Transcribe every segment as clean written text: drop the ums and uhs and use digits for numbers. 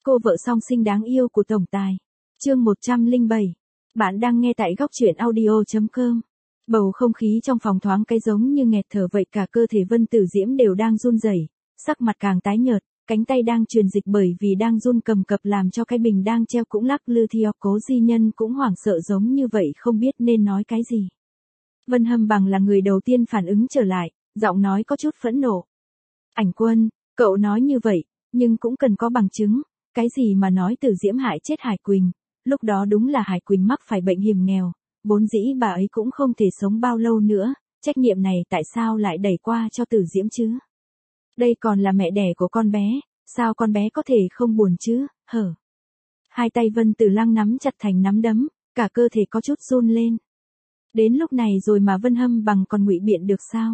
Cô vợ song sinh đáng yêu của tổng tài. Chương 107. Bạn đang nghe tại góc truyện audio.com. Bầu không khí trong phòng thoáng cái giống như nghẹt thở vậy, cả cơ thể Vân Tử Diễm đều đang run rẩy, sắc mặt càng tái nhợt, cánh tay đang truyền dịch bởi vì đang run cầm cập làm cho cái bình đang treo cũng lắc lư theo. Cố Di Nhân cũng hoảng sợ giống như vậy, không biết nên nói cái gì. Vân Hâm Bằng là người đầu tiên phản ứng trở lại, giọng nói có chút phẫn nộ. Ảnh Quân, cậu nói như vậy, nhưng cũng cần có bằng chứng. Cái gì mà nói Tử Diễm hại chết Hải Quỳnh, lúc đó đúng là Hải Quỳnh mắc phải bệnh hiểm nghèo, vốn dĩ bà ấy cũng không thể sống bao lâu nữa, trách nhiệm này tại sao lại đẩy qua cho Tử Diễm chứ? Đây còn là mẹ đẻ của con bé, sao con bé có thể không buồn chứ, hở? Hai tay Vân Tử Lăng nắm chặt thành nắm đấm, cả cơ thể có chút run lên. Đến lúc này rồi mà Vân Hâm Bằng còn ngụy biện được sao?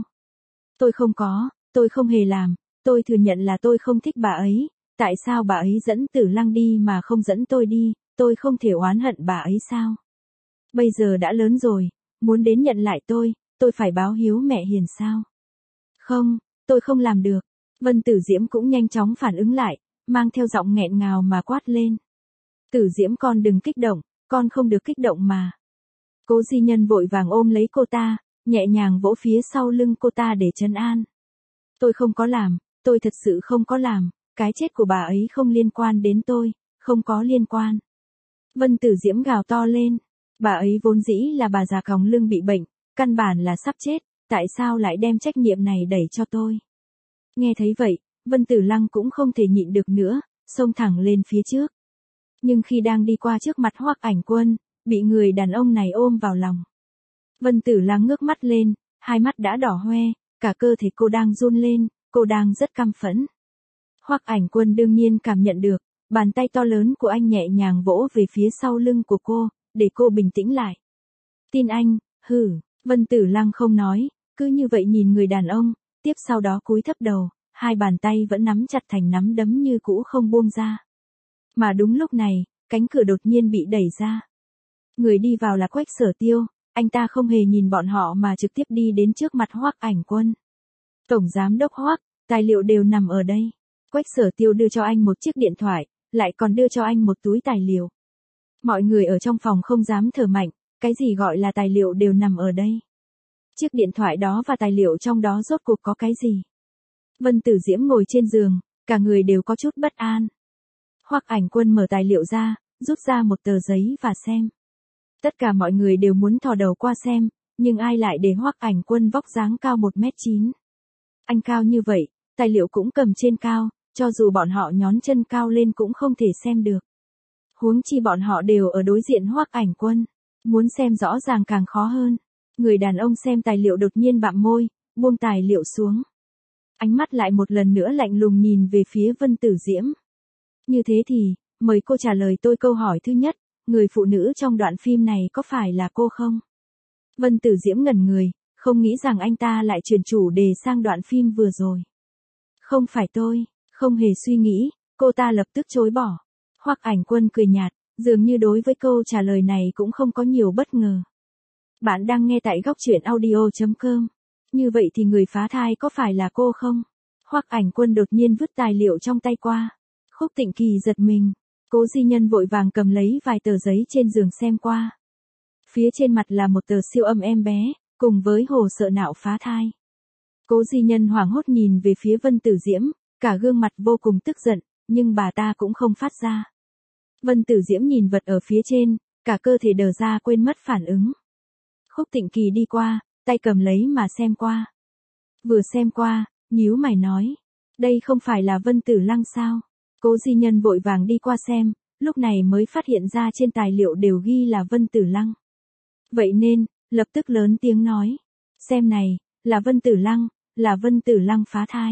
Tôi không hề làm, tôi thừa nhận là tôi không thích bà ấy. Tại sao bà ấy dẫn Tử Lăng đi mà không dẫn tôi đi, tôi không thể oán hận bà ấy sao? Bây giờ đã lớn rồi, muốn đến nhận lại tôi phải báo hiếu mẹ hiền sao? Không, tôi không làm được. Vân Tử Diễm cũng nhanh chóng phản ứng lại, mang theo giọng nghẹn ngào mà quát lên. Tử Diễm con đừng kích động, con không được kích động mà. Cố Di Nhân vội vàng ôm lấy cô ta, nhẹ nhàng vỗ phía sau lưng cô ta để trấn an. Tôi không có làm, tôi thật sự không có làm. Cái chết của bà ấy không liên quan đến tôi, không có liên quan. Vân Tử Diễm gào to lên. Bà ấy vốn dĩ là bà già còng lưng bị bệnh, căn bản là sắp chết, tại sao lại đem trách nhiệm này đẩy cho tôi? Nghe thấy vậy, Vân Tử Lăng cũng không thể nhịn được nữa, xông thẳng lên phía trước. Nhưng khi đang đi qua trước mặt Hoắc Ảnh Quân, bị người đàn ông này ôm vào lòng. Vân Tử Lăng ngước mắt lên, hai mắt đã đỏ hoe, cả cơ thể cô đang run lên, cô đang rất căm phẫn. Hoắc Ảnh Quân đương nhiên cảm nhận được, bàn tay to lớn của anh nhẹ nhàng vỗ về phía sau lưng của cô, để cô bình tĩnh lại. Tin anh, hử, Vân Tử Lăng không nói, cứ như vậy nhìn người đàn ông, tiếp sau đó cúi thấp đầu, hai bàn tay vẫn nắm chặt thành nắm đấm như cũ không buông ra. Mà đúng lúc này, cánh cửa đột nhiên bị đẩy ra. Người đi vào là Quách Sở Tiêu, anh ta không hề nhìn bọn họ mà trực tiếp đi đến trước mặt Hoắc Ảnh Quân. Tổng giám đốc Hoắc, tài liệu đều nằm ở đây. Quách Sở Tiêu đưa cho anh một chiếc điện thoại, lại còn đưa cho anh một túi tài liệu. Mọi người ở trong phòng không dám thở mạnh, cái gì gọi là tài liệu đều nằm ở đây. Chiếc điện thoại đó và tài liệu trong đó rốt cuộc có cái gì? Vân Tử Diễm ngồi trên giường, cả người đều có chút bất an. Hoắc Ảnh Quân mở tài liệu ra, rút ra một tờ giấy và xem. Tất cả mọi người đều muốn thò đầu qua xem, nhưng ai lại để Hoắc Ảnh Quân vóc dáng cao 1m9. Anh cao như vậy, tài liệu cũng cầm trên cao, cho dù bọn họ nhón chân cao lên cũng không thể xem được. Huống chi bọn họ đều ở đối diện Hoắc Ảnh Quân, muốn xem rõ ràng càng khó hơn. Người đàn ông xem tài liệu đột nhiên bặm môi, buông tài liệu xuống. Ánh mắt lại một lần nữa lạnh lùng nhìn về phía Vân Tử Diễm. Như thế thì, mời cô trả lời tôi câu hỏi thứ nhất, người phụ nữ trong đoạn phim này có phải là cô không? Vân Tử Diễm ngẩn người, không nghĩ rằng anh ta lại chuyển chủ đề sang đoạn phim vừa rồi. Không phải tôi, không hề suy nghĩ, cô ta lập tức chối bỏ. Hoắc Ảnh Quân cười nhạt, dường như đối với câu trả lời này cũng không có nhiều bất ngờ. Bạn đang nghe tại góc truyện audio.com. Như vậy thì người phá thai có phải là cô không? Hoắc Ảnh Quân đột nhiên vứt tài liệu trong tay qua. Khúc Tịnh Kỳ giật mình. Cố Di Nhân vội vàng cầm lấy vài tờ giấy trên giường xem qua. Phía trên mặt là một tờ siêu âm em bé, cùng với hồ sơ nạo phá thai. Cố Di Nhân hoảng hốt nhìn về phía Vân Tử Diễm, cả gương mặt vô cùng tức giận, nhưng bà ta cũng không phát ra. Vân Tử Diễm nhìn vật ở phía trên, cả cơ thể đờ ra quên mất phản ứng. Khúc Tịnh Kỳ đi qua, tay cầm lấy mà xem qua. Vừa xem qua, nhíu mày nói, đây không phải là Vân Tử Lăng sao? Cố Di Nhân vội vàng đi qua xem, lúc này mới phát hiện ra trên tài liệu đều ghi là Vân Tử Lăng. Vậy nên, lập tức lớn tiếng nói, xem này, là Vân Tử Lăng, là Vân Tử Lăng phá thai.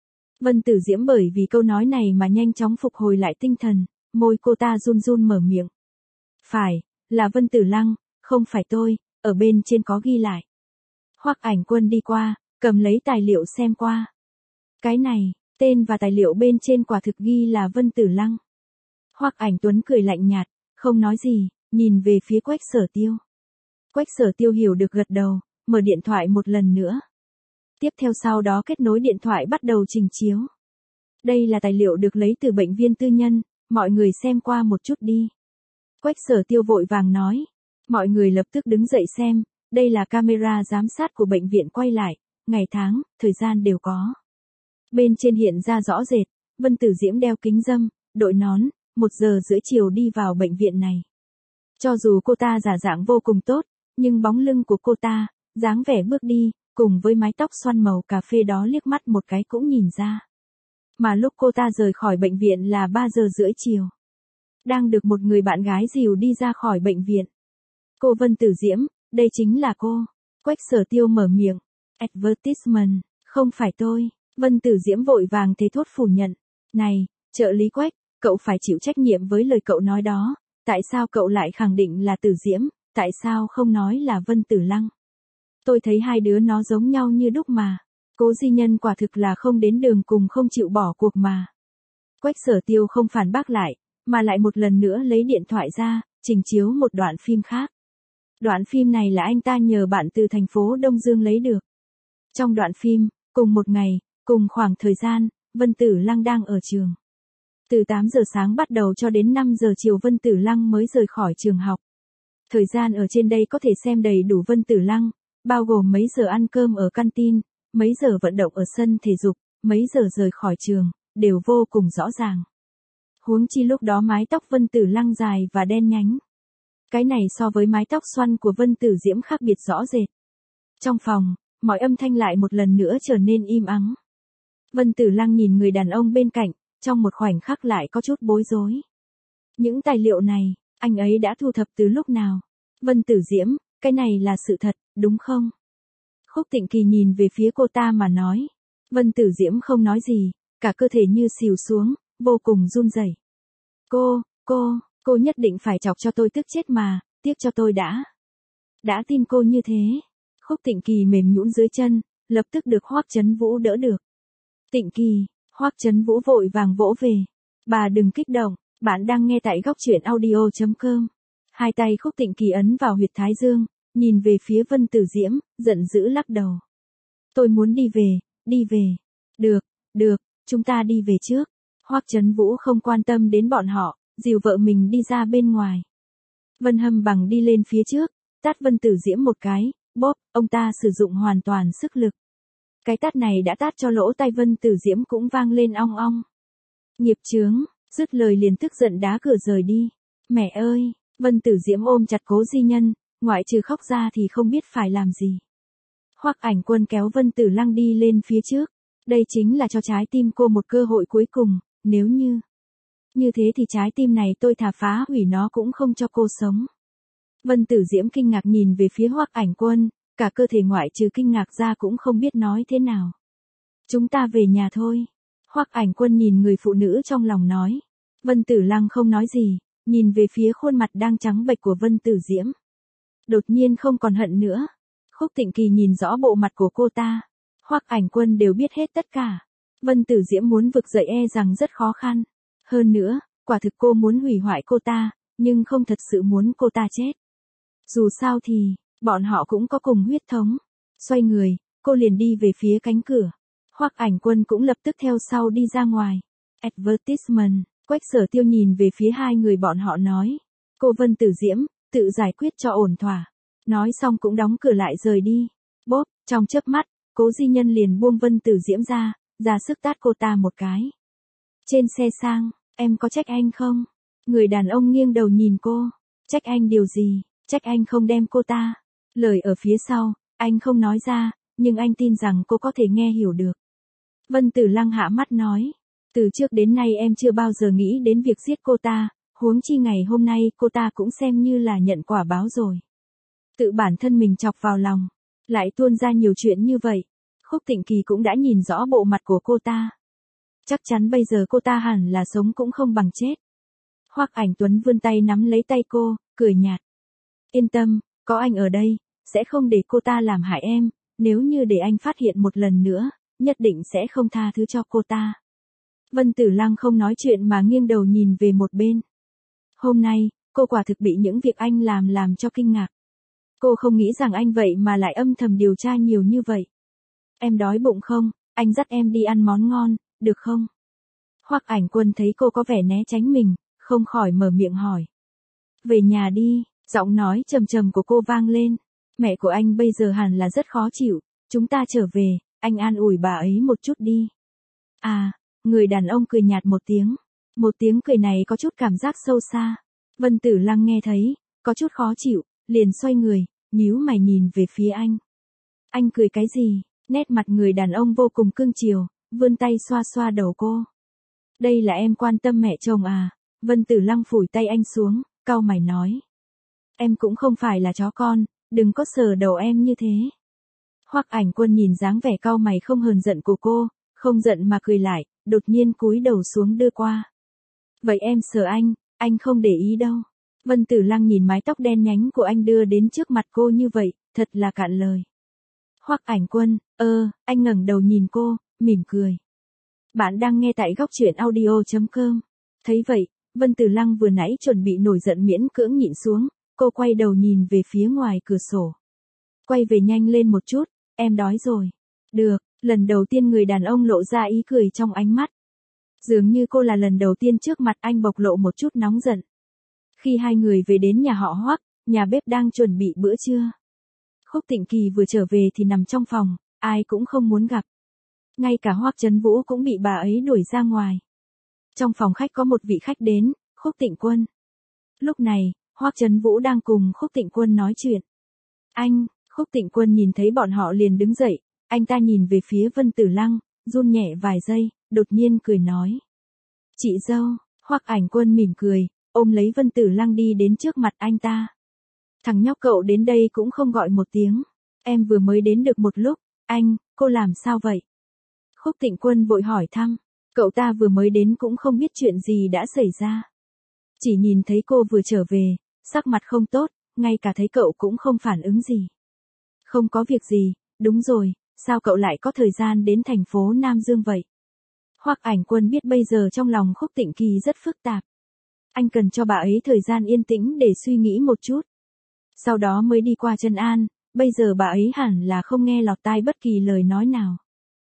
Vân Tử Diễm bởi vì câu nói này mà nhanh chóng phục hồi lại tinh thần, môi cô ta run run mở miệng. Phải, là Vân Tử Lăng, không phải tôi, ở bên trên có ghi lại. Hoắc Ảnh Quân đi qua, cầm lấy tài liệu xem qua. Cái này, tên và tài liệu bên trên quả thực ghi là Vân Tử Lăng. Hoắc Ảnh Tuấn cười lạnh nhạt, không nói gì, nhìn về phía Quách Sở Tiêu. Quách Sở Tiêu hiểu được gật đầu, mở điện thoại một lần nữa. Tiếp theo sau đó kết nối điện thoại bắt đầu trình chiếu. Đây là tài liệu được lấy từ bệnh viện tư nhân, mọi người xem qua một chút đi. Quách Sở Tiêu vội vàng nói. Mọi người lập tức đứng dậy xem, đây là camera giám sát của bệnh viện quay lại, ngày tháng, thời gian đều có. Bên trên hiện ra rõ rệt, Vân Tử Diễm đeo kính râm, đội nón, 1:30 chiều đi vào bệnh viện này. Cho dù cô ta giả dạng vô cùng tốt, nhưng bóng lưng của cô ta, dáng vẻ bước đi, cùng với mái tóc xoăn màu cà phê đó liếc mắt một cái cũng nhìn ra. Mà lúc cô ta rời khỏi bệnh viện là 3:30 chiều. Đang được một người bạn gái dìu đi ra khỏi bệnh viện. Cô Vân Tử Diễm, đây chính là cô. Quách Sở Tiêu mở miệng. Advertisement, không phải tôi. Vân Tử Diễm vội vàng thế thốt phủ nhận. Này, trợ lý Quách, cậu phải chịu trách nhiệm với lời cậu nói đó. Tại sao cậu lại khẳng định là Tử Diễm, tại sao không nói là Vân Tử Lăng? Tôi thấy hai đứa nó giống nhau như đúc mà. Cố Di Nhân quả thực là không đến đường cùng không chịu bỏ cuộc mà. Quách Sở Tiêu không phản bác lại, mà lại một lần nữa lấy điện thoại ra, trình chiếu một đoạn phim khác. Đoạn phim này là anh ta nhờ bạn từ thành phố Đông Dương lấy được. Trong đoạn phim, cùng một ngày, cùng khoảng thời gian, Vân Tử Lăng đang ở trường. Từ 8 giờ sáng bắt đầu cho đến 5 giờ chiều Vân Tử Lăng mới rời khỏi trường học. Thời gian ở trên đây có thể xem đầy đủ Vân Tử Lăng, bao gồm mấy giờ ăn cơm ở canteen, mấy giờ vận động ở sân thể dục, mấy giờ rời khỏi trường, đều vô cùng rõ ràng. Huống chi lúc đó mái tóc Vân Tử Lăng dài và đen nhánh. Cái này so với mái tóc xoăn của Vân Tử Diễm khác biệt rõ rệt. Trong phòng, mọi âm thanh lại một lần nữa trở nên im ắng. Vân Tử Lăng nhìn người đàn ông bên cạnh, trong một khoảnh khắc lại có chút bối rối. Những tài liệu này, anh ấy đã thu thập từ lúc nào? Vân Tử Diễm, cái này là sự thật, đúng không? Khúc Tịnh Kỳ nhìn về phía cô ta mà nói. Vân Tử Diễm không nói gì, cả cơ thể như xìu xuống, vô cùng run rẩy. Cô nhất định phải chọc cho tôi tức chết mà, tiếc cho tôi đã tin cô như thế. Khúc Tịnh Kỳ mềm nhũn dưới chân, lập tức được Hoắc Chấn Vũ đỡ được. Tịnh Kỳ, Hoắc Chấn Vũ vội vàng vỗ về. Bà đừng kích động, bạn đang nghe tại góc truyện audio.com. Hai tay Khúc Tịnh Kỳ ấn vào huyệt thái dương, nhìn về phía Vân Tử Diễm, giận dữ lắc đầu. Tôi muốn đi về. Được, chúng ta đi về trước. Hoắc Chấn Vũ không quan tâm đến bọn họ, dìu vợ mình đi ra bên ngoài. Vân Hâm Bằng đi lên phía trước, tát Vân Tử Diễm một cái, bóp, ông ta sử dụng hoàn toàn sức lực. Cái tát này đã tát cho lỗ tai Vân Tử Diễm cũng vang lên ong ong. Nghiệp chướng, dứt lời liền tức giận đá cửa rời đi. Mẹ ơi, Vân Tử Diễm ôm chặt Cố Di Nhân, ngoại trừ khóc ra thì không biết phải làm gì. Hoắc Ảnh Quân kéo Vân Tử Lăng đi lên phía trước. Đây chính là cho trái tim cô một cơ hội cuối cùng, nếu như thế thì trái tim này tôi thà phá hủy nó cũng không cho cô sống. Vân Tử Diễm kinh ngạc nhìn về phía Hoắc Ảnh Quân, cả cơ thể ngoại trừ kinh ngạc ra cũng không biết nói thế nào. Chúng ta về nhà thôi. Hoắc Ảnh Quân nhìn người phụ nữ trong lòng nói. Vân Tử Lăng không nói gì, nhìn về phía khuôn mặt đang trắng bệch của Vân Tử Diễm. Đột nhiên không còn hận nữa. Khúc Tịnh Kỳ nhìn rõ bộ mặt của cô ta. Hoắc Ảnh Quân đều biết hết tất cả. Vân Tử Diễm muốn vực dậy e rằng rất khó khăn. Hơn nữa, quả thực cô muốn hủy hoại cô ta, nhưng không thật sự muốn cô ta chết. Dù sao thì, bọn họ cũng có cùng huyết thống. Xoay người, cô liền đi về phía cánh cửa. Hoắc Ảnh Quân cũng lập tức theo sau đi ra ngoài. Advertisement, Quách Sở Tiêu nhìn về phía hai người bọn họ nói. Cô Vân Tử Diễm, tự giải quyết cho ổn thỏa. Nói xong cũng đóng cửa lại rời đi. Bốp, trong chớp mắt, Cố Di Nhân liền buông Vân Tử Diễm ra sức tát cô ta một cái. Trên xe sang, em có trách anh không? Người đàn ông nghiêng đầu nhìn cô. Trách anh điều gì? Trách anh không đem cô ta. Lời ở phía sau, anh không nói ra, nhưng anh tin rằng cô có thể nghe hiểu được. Vân Tử Lăng hạ mắt nói. Từ trước đến nay em chưa bao giờ nghĩ đến việc giết cô ta, huống chi ngày hôm nay cô ta cũng xem như là nhận quả báo rồi. Tự bản thân mình chọc vào lòng, lại tuôn ra nhiều chuyện như vậy. Khúc Tịnh Kỳ cũng đã nhìn rõ bộ mặt của cô ta. Chắc chắn bây giờ cô ta hẳn là sống cũng không bằng chết. Hoắc Ảnh Tuấn vươn tay nắm lấy tay cô, cười nhạt. Yên tâm, có anh ở đây, sẽ không để cô ta làm hại em, nếu như để anh phát hiện một lần nữa, nhất định sẽ không tha thứ cho cô ta. Vân Tử Lăng không nói chuyện mà nghiêng đầu nhìn về một bên. Hôm nay, cô quả thực bị những việc anh làm cho kinh ngạc. Cô không nghĩ rằng anh vậy mà lại âm thầm điều tra nhiều như vậy. Em đói bụng không? Anh dắt em đi ăn món ngon, được không? Hoắc Ảnh Quân thấy cô có vẻ né tránh mình, không khỏi mở miệng hỏi. Về nhà đi, giọng nói trầm trầm của cô vang lên. Mẹ của anh bây giờ hẳn là rất khó chịu, chúng ta trở về, anh an ủi bà ấy một chút đi. À, người đàn ông cười nhạt một tiếng. Một tiếng cười này có chút cảm giác sâu xa. Vân Tử Lăng nghe thấy, có chút khó chịu, liền xoay người, nhíu mày nhìn về phía anh. Anh cười cái gì? Nét mặt người đàn ông vô cùng cương chiều, vươn tay xoa xoa đầu cô. Đây là em quan tâm mẹ chồng à? Vân Tử Lăng phủi tay anh xuống, cau mày nói. Em cũng không phải là chó con, đừng có sờ đầu em như thế. Hoắc Ảnh Quân nhìn dáng vẻ cau mày không hờn giận của cô, không giận mà cười lại, đột nhiên cúi đầu xuống đưa qua. Vậy em sờ anh không để ý đâu. Vân Tử Lăng nhìn mái tóc đen nhánh của anh đưa đến trước mặt cô như vậy, thật là cạn lời. Hoắc Ảnh Quân, anh ngẩng đầu nhìn cô, mỉm cười. Bạn đang nghe tại góc truyện audio.com. Thấy vậy, Vân Tử Lăng vừa nãy chuẩn bị nổi giận miễn cưỡng nhịn xuống, cô quay đầu nhìn về phía ngoài cửa sổ. Quay về nhanh lên một chút, em đói rồi. Được, lần đầu tiên người đàn ông lộ ra ý cười trong ánh mắt. Dường như cô là lần đầu tiên trước mặt anh bộc lộ một chút nóng giận. Khi hai người về đến nhà họ Hoắc, nhà bếp đang chuẩn bị bữa trưa. Khúc Tịnh Kỳ vừa trở về thì nằm trong phòng, ai cũng không muốn gặp. Ngay cả Hoắc Chấn Vũ cũng bị bà ấy đuổi ra ngoài. Trong phòng khách có một vị khách đến, Khúc Tịnh Quân. Lúc này, Hoắc Chấn Vũ đang cùng Khúc Tịnh Quân nói chuyện. Anh, Khúc Tịnh Quân nhìn thấy bọn họ liền đứng dậy, anh ta nhìn về phía Vân Tử Lăng, run nhẹ vài giây, đột nhiên cười nói. Chị dâu, Hoắc Ảnh Quân mỉm cười, ôm lấy Vân Tử Lăng đi đến trước mặt anh ta. Thằng nhóc cậu đến đây cũng không gọi một tiếng. Em vừa mới đến được một lúc, cô làm sao vậy? Khúc Tịnh Quân vội hỏi thăm, cậu ta vừa mới đến cũng không biết chuyện gì đã xảy ra. Chỉ nhìn thấy cô vừa trở về, sắc mặt không tốt, ngay cả thấy cậu cũng không phản ứng gì. Không có việc gì, đúng rồi, sao cậu lại có thời gian đến thành phố Nam Dương vậy? Hoắc Ảnh Quân biết bây giờ trong lòng Khúc Tịnh Kỳ rất phức tạp. Anh cần cho bà ấy thời gian yên tĩnh để suy nghĩ một chút. Sau đó mới đi qua Trân An, bây giờ bà ấy hẳn là không nghe lọt tai bất kỳ lời nói nào.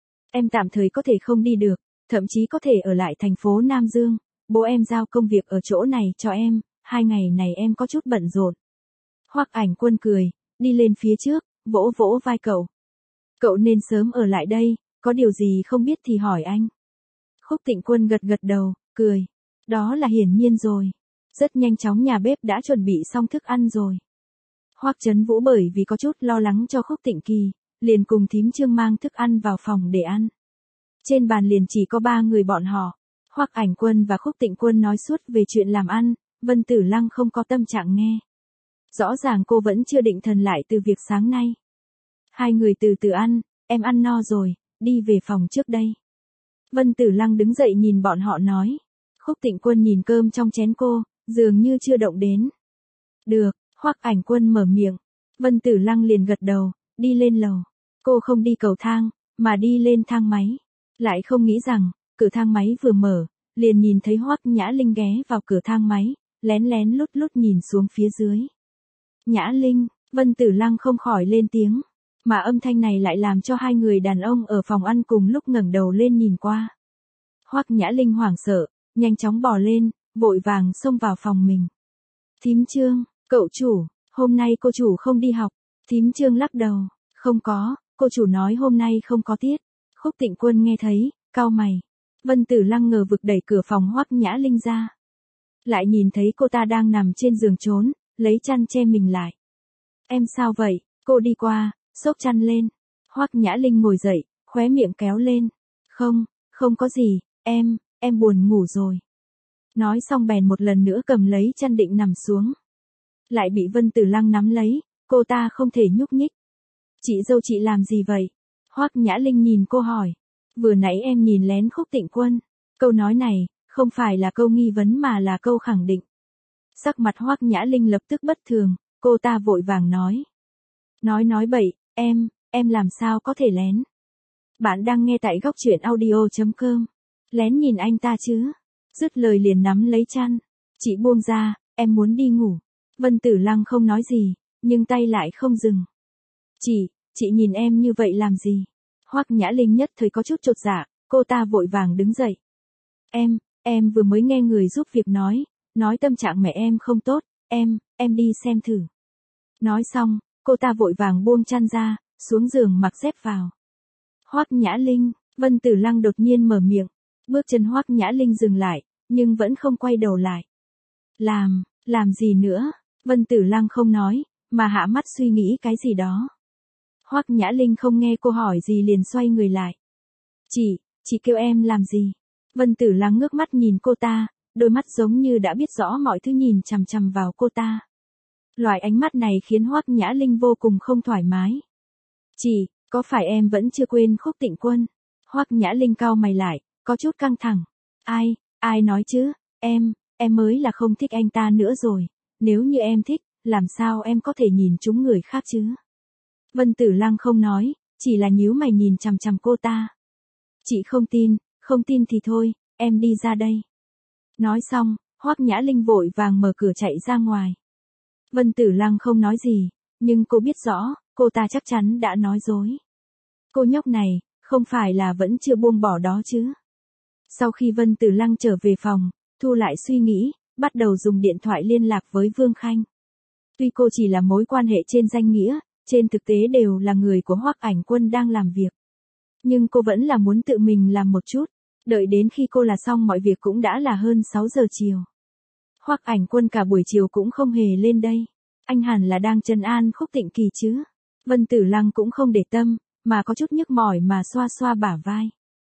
Em tạm thời có thể không đi được, thậm chí có thể ở lại thành phố Nam Dương, bố em giao công việc ở chỗ này cho em, 2 ngày này em có chút bận rộn. Hoắc Ảnh Quân cười, đi lên phía trước, vỗ vỗ vai cậu. Cậu nên sớm ở lại đây, có điều gì không biết thì hỏi anh. Khúc Tịnh Quân gật gật đầu, cười. Đó là hiển nhiên rồi. Rất nhanh chóng nhà bếp đã chuẩn bị xong thức ăn rồi. Hoắc Chấn Vũ bởi vì có chút lo lắng cho Khúc Tịnh Kỳ, liền cùng thím Trương mang thức ăn vào phòng để ăn. Trên bàn liền chỉ có 3 người bọn họ. Hoắc Ảnh Quân và Khúc Tịnh Quân nói suốt về chuyện làm ăn, Vân Tử Lăng không có tâm trạng nghe. Rõ ràng cô vẫn chưa định thần lại từ việc sáng nay. Hai người từ từ ăn, em ăn no rồi, đi về phòng trước đây. Vân Tử Lăng đứng dậy nhìn bọn họ nói. Khúc Tịnh Quân nhìn cơm trong chén cô, dường như chưa động đến. Được, Hoắc Ảnh Quân mở miệng. Vân Tử Lăng liền gật đầu, đi lên lầu. Cô không đi cầu thang, mà đi lên thang máy. Lại không nghĩ rằng, cửa thang máy vừa mở, liền nhìn thấy Hoắc Nhã Linh ghé vào cửa thang máy, lén lén lút lút nhìn xuống phía dưới. Nhã Linh, Vân Tử Lăng không khỏi lên tiếng, mà âm thanh này lại làm cho hai người đàn ông ở phòng ăn cùng lúc ngẩng đầu lên nhìn qua. Hoắc Nhã Linh hoảng sợ, nhanh chóng bò lên, vội vàng xông vào phòng mình. Thím Trương, cậu chủ, hôm nay cô chủ không đi học. Thím Trương lắc đầu, không có, cô chủ nói hôm nay không có tiết. Khúc Tịnh Quân nghe thấy, cau mày. Vân Tử Lăng ngờ vực đẩy cửa phòng Hoắc Nhã Linh ra. Lại nhìn thấy cô ta đang nằm trên giường trốn, lấy chăn che mình lại. Em sao vậy? Cô đi qua, xốc chăn lên. Hoắc Nhã Linh ngồi dậy, khóe miệng kéo lên. Không có gì, em buồn ngủ rồi. Nói xong bèn một lần nữa cầm lấy chăn định nằm xuống. Lại bị Vân Tử Lăng nắm lấy, cô ta không thể nhúc nhích. Chị dâu chị làm gì vậy? Hoắc Nhã Linh nhìn cô hỏi. Vừa nãy em nhìn lén Khúc Tịnh Quân. Câu nói này, không phải là câu nghi vấn mà là câu khẳng định. Sắc mặt Hoắc Nhã Linh lập tức bất thường, cô ta vội vàng nói. Nói bậy, em làm sao có thể lén? Bạn đang nghe tại góc truyện audio.com. Lén nhìn anh ta chứ? Dứt lời liền nắm lấy chăn. Chị buông ra, em muốn đi ngủ. Vân Tử Lăng không nói gì, nhưng tay lại không dừng. Chị nhìn em như vậy làm gì? Hoắc Nhã Linh nhất thời có chút chột dạ, cô ta vội vàng đứng dậy. Em vừa mới nghe người giúp việc nói, nói tâm trạng mẹ em không tốt, em đi xem thử. Nói xong, cô ta vội vàng buông chăn ra, xuống giường mặc dép vào. Hoắc Nhã Linh, Vân Tử Lăng đột nhiên mở miệng, bước chân Hoắc Nhã Linh dừng lại, nhưng vẫn không quay đầu lại. Làm gì nữa? Vân Tử Lăng không nói, mà hạ mắt suy nghĩ cái gì đó. Hoắc Nhã Linh không nghe cô hỏi gì liền xoay người lại. Chị kêu em làm gì? Vân Tử Lăng ngước mắt nhìn cô ta, đôi mắt giống như đã biết rõ mọi thứ nhìn chằm chằm vào cô ta. Loại ánh mắt này khiến Hoắc Nhã Linh vô cùng không thoải mái. Chị, có phải em vẫn chưa quên Khúc Tịnh Quân? Hoắc Nhã Linh cau mày lại, có chút căng thẳng. Ai nói chứ, em mới là không thích anh ta nữa rồi. Nếu như em thích, làm sao em có thể nhìn trúng người khác chứ? Vân Tử Lăng không nói, chỉ là nhíu mày nhìn chằm chằm cô ta. Chị không tin thì thôi, em đi ra đây. Nói xong, Hoắc Nhã Linh vội vàng mở cửa chạy ra ngoài. Vân Tử Lăng không nói gì, nhưng cô biết rõ, cô ta chắc chắn đã nói dối. Cô nhóc này, không phải là vẫn chưa buông bỏ đó chứ. Sau khi Vân Tử Lăng trở về phòng, thu lại suy nghĩ, bắt đầu dùng điện thoại liên lạc với Vương Khanh. Tuy cô chỉ là mối quan hệ trên danh nghĩa, trên thực tế đều là người của Hoắc Ảnh Quân đang làm việc. Nhưng cô vẫn là muốn tự mình làm một chút, đợi đến khi cô là xong mọi việc cũng đã là hơn 6 giờ chiều. Hoắc Ảnh Quân cả buổi chiều cũng không hề lên đây. Anh hẳn là đang trấn an Khúc Tịnh Kỳ chứ. Vân Tử Lăng cũng không để tâm, mà có chút nhức mỏi mà xoa xoa bả vai.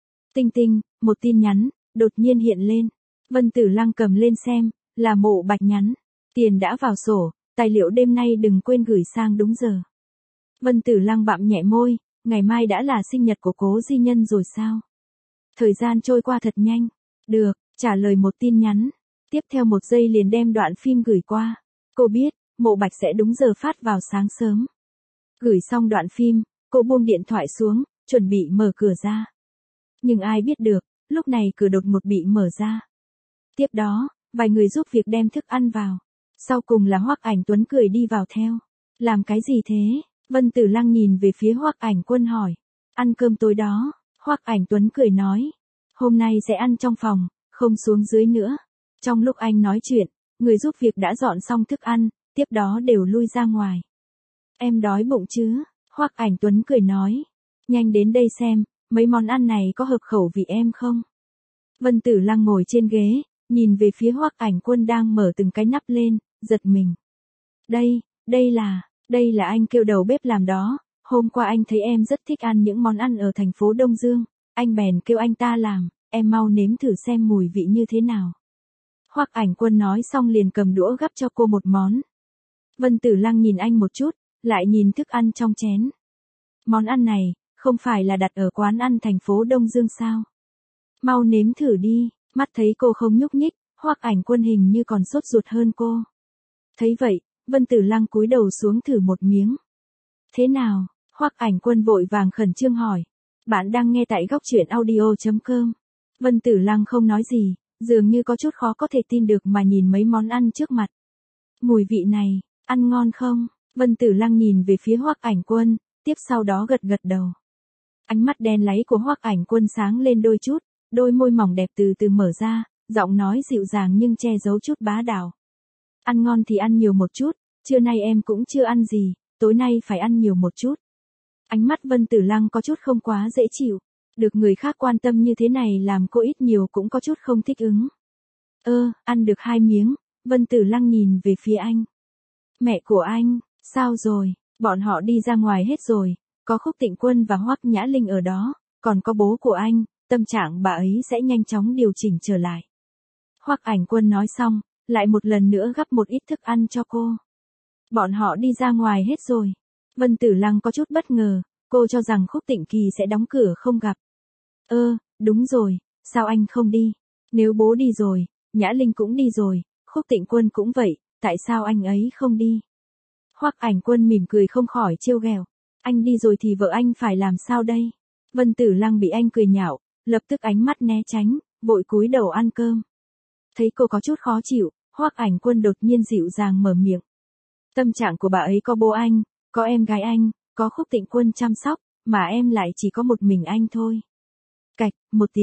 Tinh, một tin nhắn, đột nhiên hiện lên. Vân Tử Lăng cầm lên xem, là Mộ Bạch nhắn. Tiền đã vào sổ, tài liệu đêm nay đừng quên gửi sang đúng giờ. Vân Tử Lăng bặm nhẹ môi, ngày mai đã là sinh nhật của Cố Di Nhân rồi sao? Thời gian trôi qua thật nhanh. Được, trả lời một tin nhắn. Tiếp theo một giây liền đem đoạn phim gửi qua. Cô biết, Mộ Bạch sẽ đúng giờ phát vào sáng sớm. Gửi xong đoạn phim, cô buông điện thoại xuống, chuẩn bị mở cửa ra. Nhưng ai biết được, lúc này cửa đột ngột bị mở ra. Tiếp đó, vài người giúp việc đem thức ăn vào. Sau cùng là Hoắc Ảnh Tuấn cười đi vào theo. Làm cái gì thế? Vân Tử Lăng nhìn về phía Hoắc Ảnh Quân hỏi. Ăn cơm tối đó. Hoắc Ảnh Tuấn cười nói. Hôm nay sẽ ăn trong phòng, không xuống dưới nữa. Trong lúc anh nói chuyện, người giúp việc đã dọn xong thức ăn, tiếp đó đều lui ra ngoài. Em đói bụng chứ? Hoắc Ảnh Tuấn cười nói. Nhanh đến đây xem, mấy món ăn này có hợp khẩu vị em không? Vân Tử Lăng ngồi trên ghế, nhìn về phía Hoắc Ảnh Quân đang mở từng cái nắp lên, giật mình. Đây là anh kêu đầu bếp làm đó, hôm qua anh thấy em rất thích ăn những món ăn ở thành phố Đông Dương, anh bèn kêu anh ta làm, em mau nếm thử xem mùi vị như thế nào. Hoắc Ảnh Quân nói xong liền cầm đũa gắp cho cô một món. Vân Tử Lăng nhìn anh một chút, lại nhìn thức ăn trong chén. Món ăn này, không phải là đặt ở quán ăn thành phố Đông Dương sao? Mau nếm thử đi, mắt thấy cô không nhúc nhích, Hoắc Ảnh Quân hình như còn sốt ruột hơn cô. Thấy vậy, Vân Tử Lăng cúi đầu xuống thử một miếng. Thế nào? Hoắc Ảnh Quân vội vàng khẩn trương hỏi. Bạn đang nghe tại góc truyện audio.com. Vân Tử Lăng không nói gì, dường như có chút khó có thể tin được mà nhìn mấy món ăn trước mặt. Mùi vị này, ăn ngon không? Vân Tử Lăng nhìn về phía Hoắc Ảnh Quân, tiếp sau đó gật gật đầu. Ánh mắt đen láy của Hoắc Ảnh Quân sáng lên đôi chút, đôi môi mỏng đẹp từ từ mở ra, giọng nói dịu dàng nhưng che giấu chút bá đạo. Ăn ngon thì ăn nhiều một chút, trưa nay em cũng chưa ăn gì, tối nay phải ăn nhiều một chút. Ánh mắt Vân Tử Lăng có chút không quá dễ chịu, được người khác quan tâm như thế này làm cô ít nhiều cũng có chút không thích ứng. Ăn được 2 miếng, Vân Tử Lăng nhìn về phía anh. Mẹ của anh, sao rồi, bọn họ đi ra ngoài hết rồi, có Khúc Tịnh Quân và Hoắc Nhã Linh ở đó, còn có bố của anh, tâm trạng bà ấy sẽ nhanh chóng điều chỉnh trở lại. Hoắc Ảnh Quân nói xong, lại một lần nữa gắp một ít thức ăn cho cô. Bọn họ đi ra ngoài hết rồi. Vân Tử Lăng có chút bất ngờ, cô cho rằng Khúc Tịnh Kỳ sẽ đóng cửa không gặp. Đúng rồi, sao anh không đi? Nếu bố đi rồi, Nhã Linh cũng đi rồi, Khúc Tịnh Quân cũng vậy, tại sao anh ấy không đi? Hoắc Ảnh Quân mỉm cười không khỏi trêu ghẹo. Anh đi rồi thì vợ anh phải làm sao đây? Vân Tử Lăng bị anh cười nhạo, lập tức ánh mắt né tránh, vội cúi đầu ăn cơm. Thấy cô có chút khó chịu, Hoắc Ảnh Quân đột nhiên dịu dàng mở miệng. Tâm trạng của bà ấy có bố anh, có em gái anh, có Khúc Tịnh Quân chăm sóc, mà em lại chỉ có một mình anh thôi. Cạch, một tiếng,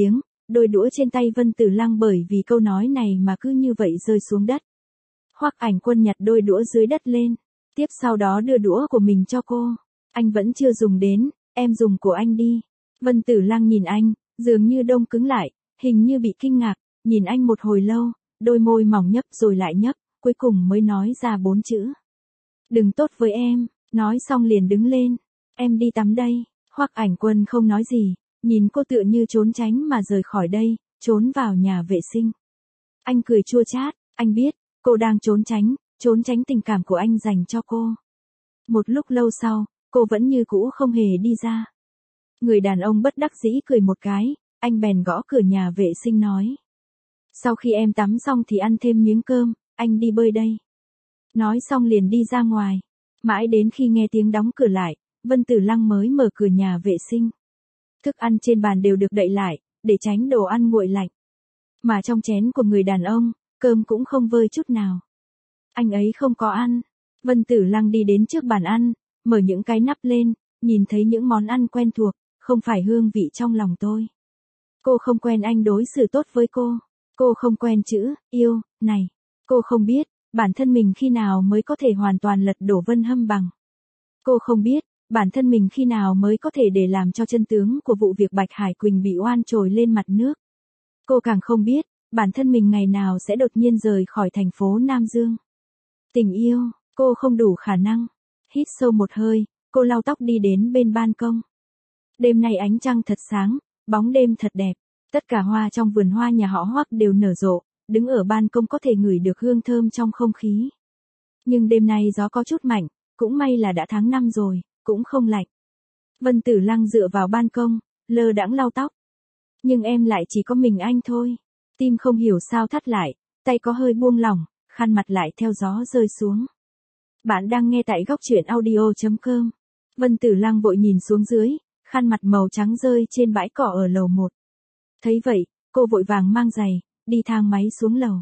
đôi đũa trên tay Vân Tử Lăng bởi vì câu nói này mà cứ như vậy rơi xuống đất. Hoắc Ảnh Quân nhặt đôi đũa dưới đất lên, tiếp sau đó đưa đũa của mình cho cô. Anh vẫn chưa dùng đến, em dùng của anh đi. Vân Tử Lăng nhìn anh, dường như đông cứng lại, hình như bị kinh ngạc, nhìn anh một hồi lâu, đôi môi mỏng nhấp rồi lại nhấp, cuối cùng mới nói ra 4 chữ. Đừng tốt với em, nói xong liền đứng lên. Em đi tắm đây. Hoắc Ảnh Quân không nói gì, nhìn cô tựa như trốn tránh mà rời khỏi đây, trốn vào nhà vệ sinh. Anh cười chua chát, anh biết, cô đang trốn tránh tình cảm của anh dành cho cô. Một lúc lâu sau, cô vẫn như cũ không hề đi ra. Người đàn ông bất đắc dĩ cười một cái, anh bèn gõ cửa nhà vệ sinh nói. Sau khi em tắm xong thì ăn thêm miếng cơm, anh đi bơi đây. Nói xong liền đi ra ngoài. Mãi đến khi nghe tiếng đóng cửa lại, Vân Tử Lăng mới mở cửa nhà vệ sinh. Thức ăn trên bàn đều được đậy lại, để tránh đồ ăn nguội lạnh. Mà trong chén của người đàn ông, cơm cũng không vơi chút nào. Anh ấy không có ăn. Vân Tử Lăng đi đến trước bàn ăn, mở những cái nắp lên, nhìn thấy những món ăn quen thuộc, không phải hương vị trong lòng tôi. Cô không quen anh đối xử tốt với cô. Cô không quen chữ, yêu, này. Cô không biết, bản thân mình khi nào mới có thể hoàn toàn lật đổ Vân Hâm Bằng. Cô không biết, bản thân mình khi nào mới có thể để làm cho chân tướng của vụ việc Bạch Hải Quỳnh bị oan trồi lên mặt nước. Cô càng không biết, bản thân mình ngày nào sẽ đột nhiên rời khỏi thành phố Nam Dương. Tình yêu, cô không đủ khả năng. Hít sâu một hơi, cô lau tóc đi đến bên ban công. Đêm nay ánh trăng thật sáng, bóng đêm thật đẹp. Tất cả hoa trong vườn hoa nhà họ Hoắc đều nở rộ, đứng ở ban công có thể ngửi được hương thơm trong không khí. Nhưng đêm nay gió có chút mạnh, cũng may là đã tháng 5 rồi, cũng không lạnh. Vân Tử Lăng dựa vào ban công, lơ đãng lau tóc. Nhưng em lại chỉ có mình anh thôi. Tim không hiểu sao thắt lại, tay có hơi buông lỏng, khăn mặt lại theo gió rơi xuống. Bạn đang nghe tại góc truyện audio.com. Vân Tử Lăng vội nhìn xuống dưới, khăn mặt màu trắng rơi trên bãi cỏ ở lầu 1. Thấy vậy, cô vội vàng mang giày, đi thang máy xuống lầu.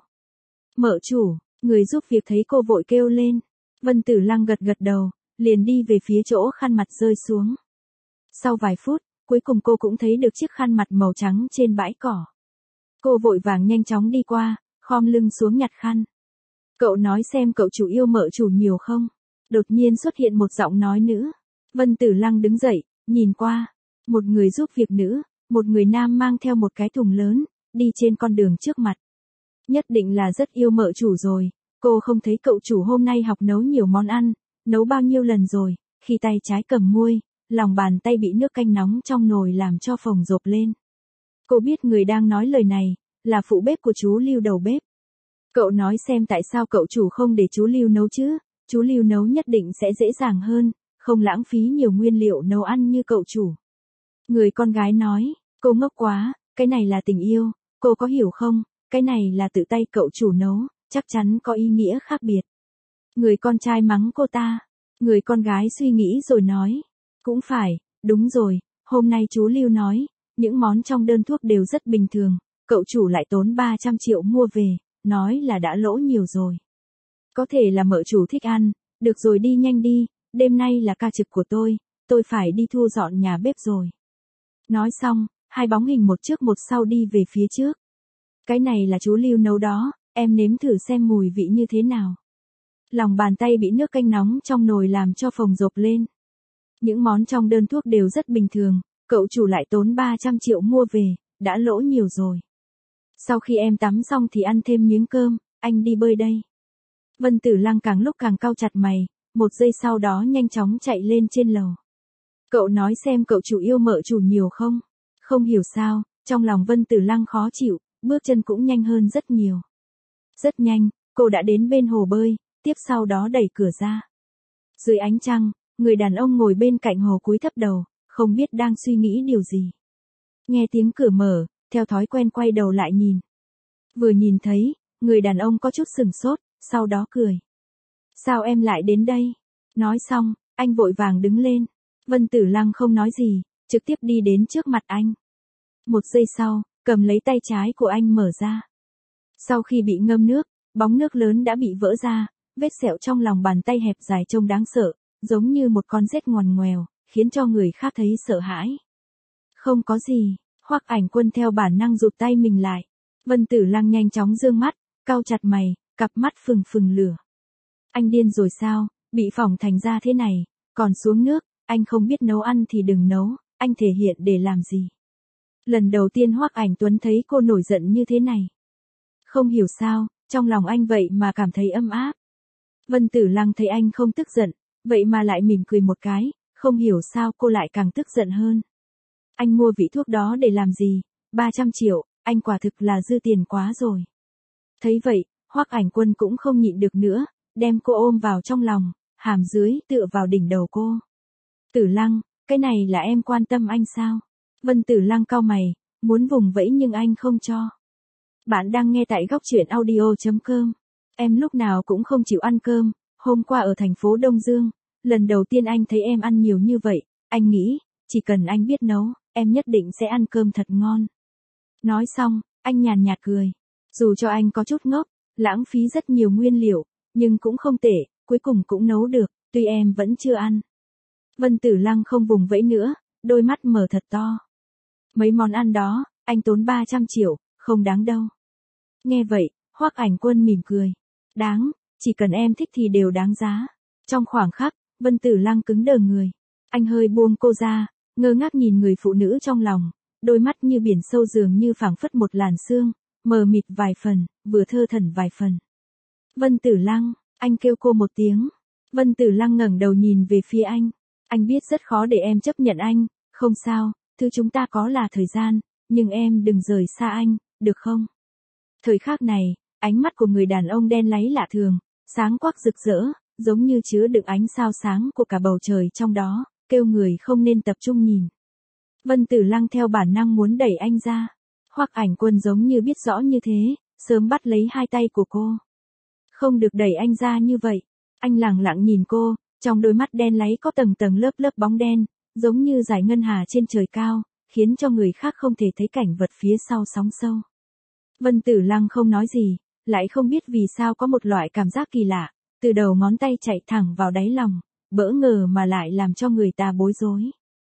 Mợ chủ, người giúp việc thấy cô vội kêu lên. Vân Tử Lăng gật gật đầu, liền đi về phía chỗ khăn mặt rơi xuống. Sau vài phút, cuối cùng cô cũng thấy được chiếc khăn mặt màu trắng trên bãi cỏ. Cô vội vàng nhanh chóng đi qua, khom lưng xuống nhặt khăn. Cậu nói xem cậu chủ yêu mợ chủ nhiều không? Đột nhiên xuất hiện một giọng nói nữ. Vân Tử Lăng đứng dậy, nhìn qua. Một người giúp việc nữ, một người nam mang theo một cái thùng lớn, đi trên con đường trước mặt. Nhất định là rất yêu mợ chủ rồi. Cô không thấy cậu chủ hôm nay học nấu nhiều món ăn, nấu bao nhiêu lần rồi, khi tay trái cầm muôi, lòng bàn tay bị nước canh nóng trong nồi làm cho phồng rộp lên. Cô biết người đang nói lời này, là phụ bếp của chú Lưu đầu bếp. Cậu nói xem tại sao cậu chủ không để chú Lưu nấu chứ, chú Lưu nấu nhất định sẽ dễ dàng hơn, không lãng phí nhiều nguyên liệu nấu ăn như cậu chủ. Người con gái nói, cô ngốc quá, cái này là tình yêu, cô có hiểu không, cái này là tự tay cậu chủ nấu, chắc chắn có ý nghĩa khác biệt. Người con trai mắng cô ta, người con gái suy nghĩ rồi nói, cũng phải, đúng rồi, hôm nay chú Lưu nói, những món trong đơn thuốc đều rất bình thường, cậu chủ lại tốn 300 triệu mua về, nói là đã lỗ nhiều rồi. Có thể là mợ chủ thích ăn, được rồi đi nhanh đi, đêm nay là ca trực của tôi phải đi thu dọn nhà bếp rồi. Nói xong, hai bóng hình một trước một sau đi về phía trước. Cái này là chú Lưu nấu đó, em nếm thử xem mùi vị như thế nào. Lòng bàn tay bị nước canh nóng trong nồi làm cho phồng rộp lên. Những món trong đơn thuốc đều rất bình thường, cậu chủ lại tốn 300 triệu mua về, đã lỗ nhiều rồi. Sau khi em tắm xong thì ăn thêm miếng cơm, anh đi bơi đây. Vân Tử Lăng càng lúc càng cau chặt mày, một giây sau đó nhanh chóng chạy lên trên lầu. Cậu nói xem cậu chủ yêu mợ chủ nhiều không? Không hiểu sao, trong lòng Vân Tử Lăng khó chịu, bước chân cũng nhanh hơn rất nhiều. Rất nhanh, cô đã đến bên hồ bơi, tiếp sau đó đẩy cửa ra. Dưới ánh trăng, người đàn ông ngồi bên cạnh hồ cúi thấp đầu, không biết đang suy nghĩ điều gì. Nghe tiếng cửa mở, theo thói quen quay đầu lại nhìn. Vừa nhìn thấy, người đàn ông có chút sừng sốt, sau đó cười. Sao em lại đến đây? Nói xong, anh vội vàng đứng lên. Vân Tử Lăng không nói gì, trực tiếp đi đến trước mặt anh. Một giây sau, cầm lấy tay trái của anh mở ra. Sau khi bị ngâm nước, bóng nước lớn đã bị vỡ ra, vết sẹo trong lòng bàn tay hẹp dài trông đáng sợ, giống như một con rết ngoằn ngoèo, khiến cho người khác thấy sợ hãi. Không có gì, Hoắc Ảnh Quân theo bản năng rụt tay mình lại. Vân Tử Lăng nhanh chóng dương mắt, cau chặt mày, cặp mắt phừng phừng lửa. Anh điên rồi sao, bị phỏng thành ra thế này, còn xuống nước, anh không biết nấu ăn thì đừng nấu, anh thể hiện để làm gì. Lần đầu tiên Hoắc Ảnh Tuấn thấy cô nổi giận như thế này. Không hiểu sao, trong lòng anh vậy mà cảm thấy ấm áp. Vân Tử Lăng thấy anh không tức giận, vậy mà lại mỉm cười một cái, không hiểu sao cô lại càng tức giận hơn. Anh mua vị thuốc đó để làm gì? 300 triệu, anh quả thực là dư tiền quá rồi. Thấy vậy, Hoắc Ảnh Quân cũng không nhịn được nữa, đem cô ôm vào trong lòng, hàm dưới tựa vào đỉnh đầu cô. Tử Lăng, cái này là em quan tâm anh sao? Vân Tử Lăng cau mày, muốn vùng vẫy nhưng anh không cho. Bạn đang nghe tại góc truyện audio.com. Em lúc nào cũng không chịu ăn cơm, hôm qua ở thành phố Đông Dương, lần đầu tiên anh thấy em ăn nhiều như vậy, anh nghĩ, chỉ cần anh biết nấu, em nhất định sẽ ăn cơm thật ngon. Nói xong, anh nhàn nhạt cười. Dù cho anh có chút ngốc, lãng phí rất nhiều nguyên liệu, nhưng cũng không tệ, cuối cùng cũng nấu được, tuy em vẫn chưa ăn. Vân Tử Lăng không vùng vẫy nữa, đôi mắt mở thật to. Mấy món ăn đó, anh tốn 300 triệu, không đáng đâu. Nghe vậy, Hoắc Ảnh Quân mỉm cười. Đáng, chỉ cần em thích thì đều đáng giá. Trong khoảng khắc, Vân Tử Lăng cứng đờ người. Anh hơi buông cô ra, ngơ ngác nhìn người phụ nữ trong lòng, đôi mắt như biển sâu dường như phảng phất một làn sương, mờ mịt vài phần, vừa thơ thẩn vài phần. Vân Tử Lăng, anh kêu cô một tiếng. Vân Tử Lăng ngẩng đầu nhìn về phía anh. Anh biết rất khó để em chấp nhận anh, không sao, thứ chúng ta có là thời gian, nhưng em đừng rời xa anh, được không? Thời khắc này, ánh mắt của người đàn ông đen láy lạ thường, sáng quắc rực rỡ, giống như chứa đựng ánh sao sáng của cả bầu trời trong đó, kêu người không nên tập trung nhìn. Vân Tử Lăng theo bản năng muốn đẩy anh ra. Hoắc Ảnh Quân giống như biết rõ như thế, sớm bắt lấy hai tay của cô. Không được đẩy anh ra như vậy. Anh lẳng lặng nhìn cô, trong đôi mắt đen láy có tầng tầng lớp lớp bóng đen, giống như dải ngân hà trên trời cao, khiến cho người khác không thể thấy cảnh vật phía sau sóng sâu. Vân Tử Lăng không nói gì, lại không biết vì sao có một loại cảm giác kỳ lạ, từ đầu ngón tay chạy thẳng vào đáy lòng, bỡ ngờ mà lại làm cho người ta bối rối.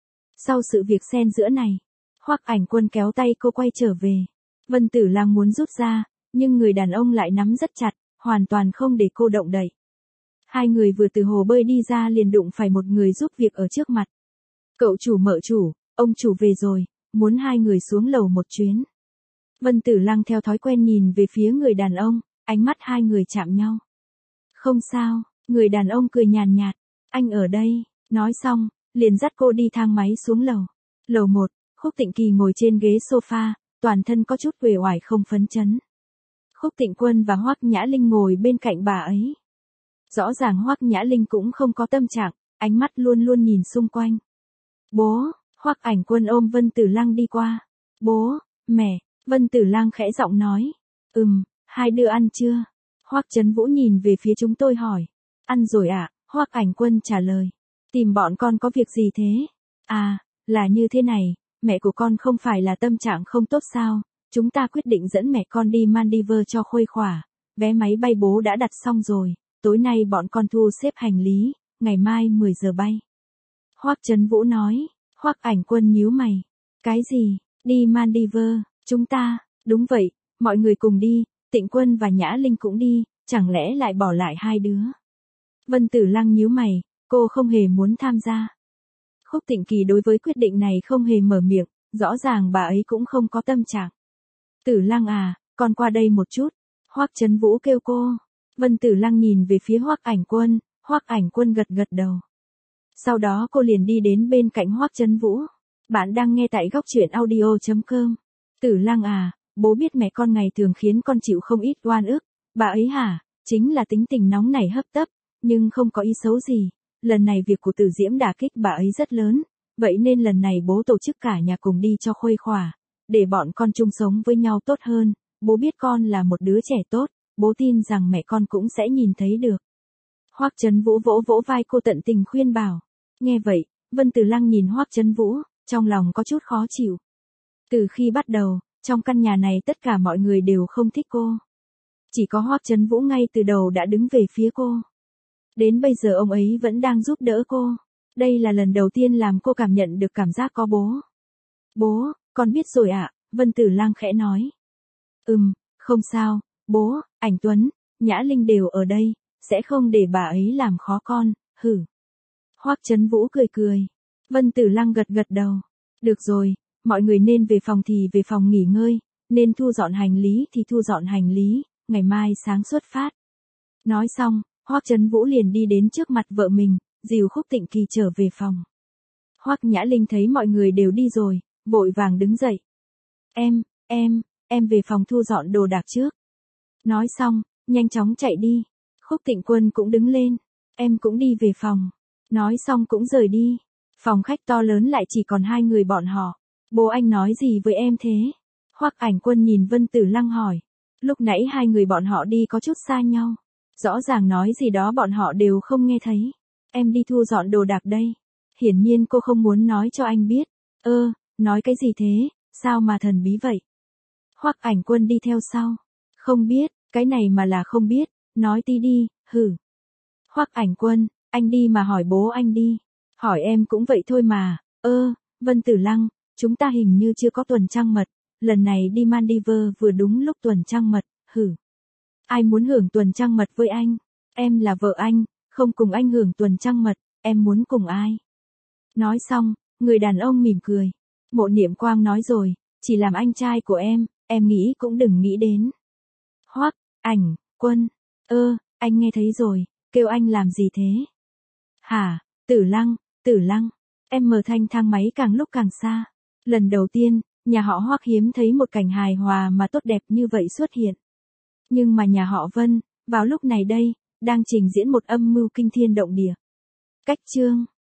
Sau sự việc xen giữa này, Hoắc Ảnh Quân kéo tay cô quay trở về. Vân Tử Lăng muốn rút ra, nhưng người đàn ông lại nắm rất chặt, hoàn toàn không để cô động đậy. Hai người vừa từ hồ bơi đi ra liền đụng phải một người giúp việc ở trước mặt. Cậu chủ mợ chủ, ông chủ về rồi, muốn hai người xuống lầu một chuyến. Vân Tử Lăng theo thói quen nhìn về phía người đàn ông, ánh mắt hai người chạm nhau. Không sao, người đàn ông cười nhàn nhạt, anh ở đây, nói xong, liền dắt cô đi thang máy xuống lầu. Lầu 1, Khúc Tịnh Kỳ ngồi trên ghế sofa, toàn thân có chút uể oải không phấn chấn. Khúc Tịnh Quân và Hoắc Nhã Linh ngồi bên cạnh bà ấy. Rõ ràng Hoắc Nhã Linh cũng không có tâm trạng, ánh mắt luôn luôn nhìn xung quanh. Bố, Hoắc Ảnh Quân ôm Vân Tử Lăng đi qua. Bố, mẹ, Vân Tử Lăng khẽ giọng nói. Hai đứa ăn chưa? Hoắc Chấn Vũ nhìn về phía chúng tôi hỏi. Ăn rồi ạ, Hoắc Ảnh Quân trả lời. Tìm bọn con có việc gì thế? À, là như thế này, mẹ của con không phải là tâm trạng không tốt sao? Chúng ta quyết định dẫn mẹ con đi Maldives cho khuây khỏa. Vé máy bay bố đã đặt xong rồi, tối nay bọn con thu xếp hành lý, ngày mai 10 giờ bay. Hoắc Chấn Vũ nói. Hoắc Ảnh Quân nhíu mày. Cái gì? Đi Maldives? Chúng ta? Đúng vậy, mọi người cùng đi, Tịnh Quân và Nhã Linh cũng đi, chẳng lẽ lại bỏ lại hai đứa? Vân Tử Lăng nhíu mày, cô không hề muốn tham gia. Khúc Tịnh Kỳ đối với quyết định này không hề mở miệng, rõ ràng bà ấy cũng không có tâm trạng. Tử Lăng à, con qua đây một chút. Hoắc Chấn Vũ kêu cô. Vân Tử Lăng nhìn về phía Hoắc Ảnh Quân, Hoắc Ảnh Quân gật gật đầu. Sau đó cô liền đi đến bên cạnh Hoắc Chấn Vũ. Bạn đang nghe tại góc truyện audio.com. Tử Lăng à, bố biết mẹ con ngày thường khiến con chịu không ít oan ức. Bà ấy hả, chính là tính tình nóng nảy hấp tấp, nhưng không có ý xấu gì. Lần này việc của Tử Diễm đả kích bà ấy rất lớn, vậy nên lần này bố tổ chức cả nhà cùng đi cho khuây khỏa, để bọn con chung sống với nhau tốt hơn. Bố biết con là một đứa trẻ tốt, bố tin rằng mẹ con cũng sẽ nhìn thấy được. Hoắc Chấn Vũ vỗ vỗ vai cô tận tình khuyên bảo. Nghe vậy, Vân Tử Lăng nhìn Hoắc Chấn Vũ, trong lòng có chút khó chịu. Từ khi bắt đầu, trong căn nhà này tất cả mọi người đều không thích cô. Chỉ có Hoắc Chấn Vũ ngay từ đầu đã đứng về phía cô. Đến bây giờ ông ấy vẫn đang giúp đỡ cô. Đây là lần đầu tiên làm cô cảm nhận được cảm giác có bố. Bố, Con biết rồi ạ, Vân Tử Lăng khẽ nói. Không sao, bố, ảnh Tuấn, Nhã Linh đều ở đây, sẽ không để bà ấy làm khó con, hử. Hoắc Chấn Vũ cười cười. Vân Tử Lăng gật gật đầu. Được rồi, mọi người nên về phòng thì về phòng nghỉ ngơi, nên thu dọn hành lý thì thu dọn hành lý, ngày mai sáng xuất phát. Nói xong, Hoắc Chấn Vũ liền đi đến trước mặt vợ mình, dìu Khúc Tịnh Kỳ trở về phòng. Hoắc Nhã Linh thấy mọi người đều đi rồi, vội vàng đứng dậy. Em về phòng thu dọn đồ đạc trước. Nói xong, nhanh chóng chạy đi. Khúc Tịnh Quân cũng đứng lên. Em cũng đi về phòng. Nói xong cũng rời đi. Phòng khách to lớn lại chỉ còn hai người bọn họ. Bố anh nói gì với em thế? Hoắc Ảnh Quân nhìn Vân Tử Lăng hỏi. Lúc nãy hai người bọn họ đi có chút xa nhau. Rõ ràng nói gì đó bọn họ đều không nghe thấy. Em đi thu dọn đồ đạc đây. Hiển nhiên cô không muốn nói cho anh biết. Nói cái gì thế, sao mà thần bí vậy? Hoắc Ảnh Quân đi theo sau. Không biết, cái này mà là không biết, nói tí đi, hử. Hoắc Ảnh Quân, anh đi mà hỏi bố anh đi. Hỏi em cũng vậy thôi mà. Vân Tử Lăng, chúng ta hình như chưa có tuần trăng mật, lần này đi Maldives vừa đúng lúc tuần trăng mật, hử. Ai muốn hưởng tuần trăng mật với anh? Em là vợ anh, không cùng anh hưởng tuần trăng mật, em muốn cùng ai? Nói xong, người đàn ông mỉm cười. Mộ Niệm Quang nói rồi, chỉ làm anh trai của em nghĩ cũng đừng nghĩ đến. Hoắc Ảnh Quân, anh nghe thấy rồi, kêu anh làm gì thế? Hả, Tử Lăng, em mở thanh thang máy càng lúc càng xa. Lần đầu tiên, nhà họ Hoắc hiếm thấy một cảnh hài hòa mà tốt đẹp như vậy xuất hiện. Nhưng mà nhà họ Vân, vào lúc này đây, đang trình diễn một âm mưu kinh thiên động địa. Cách chương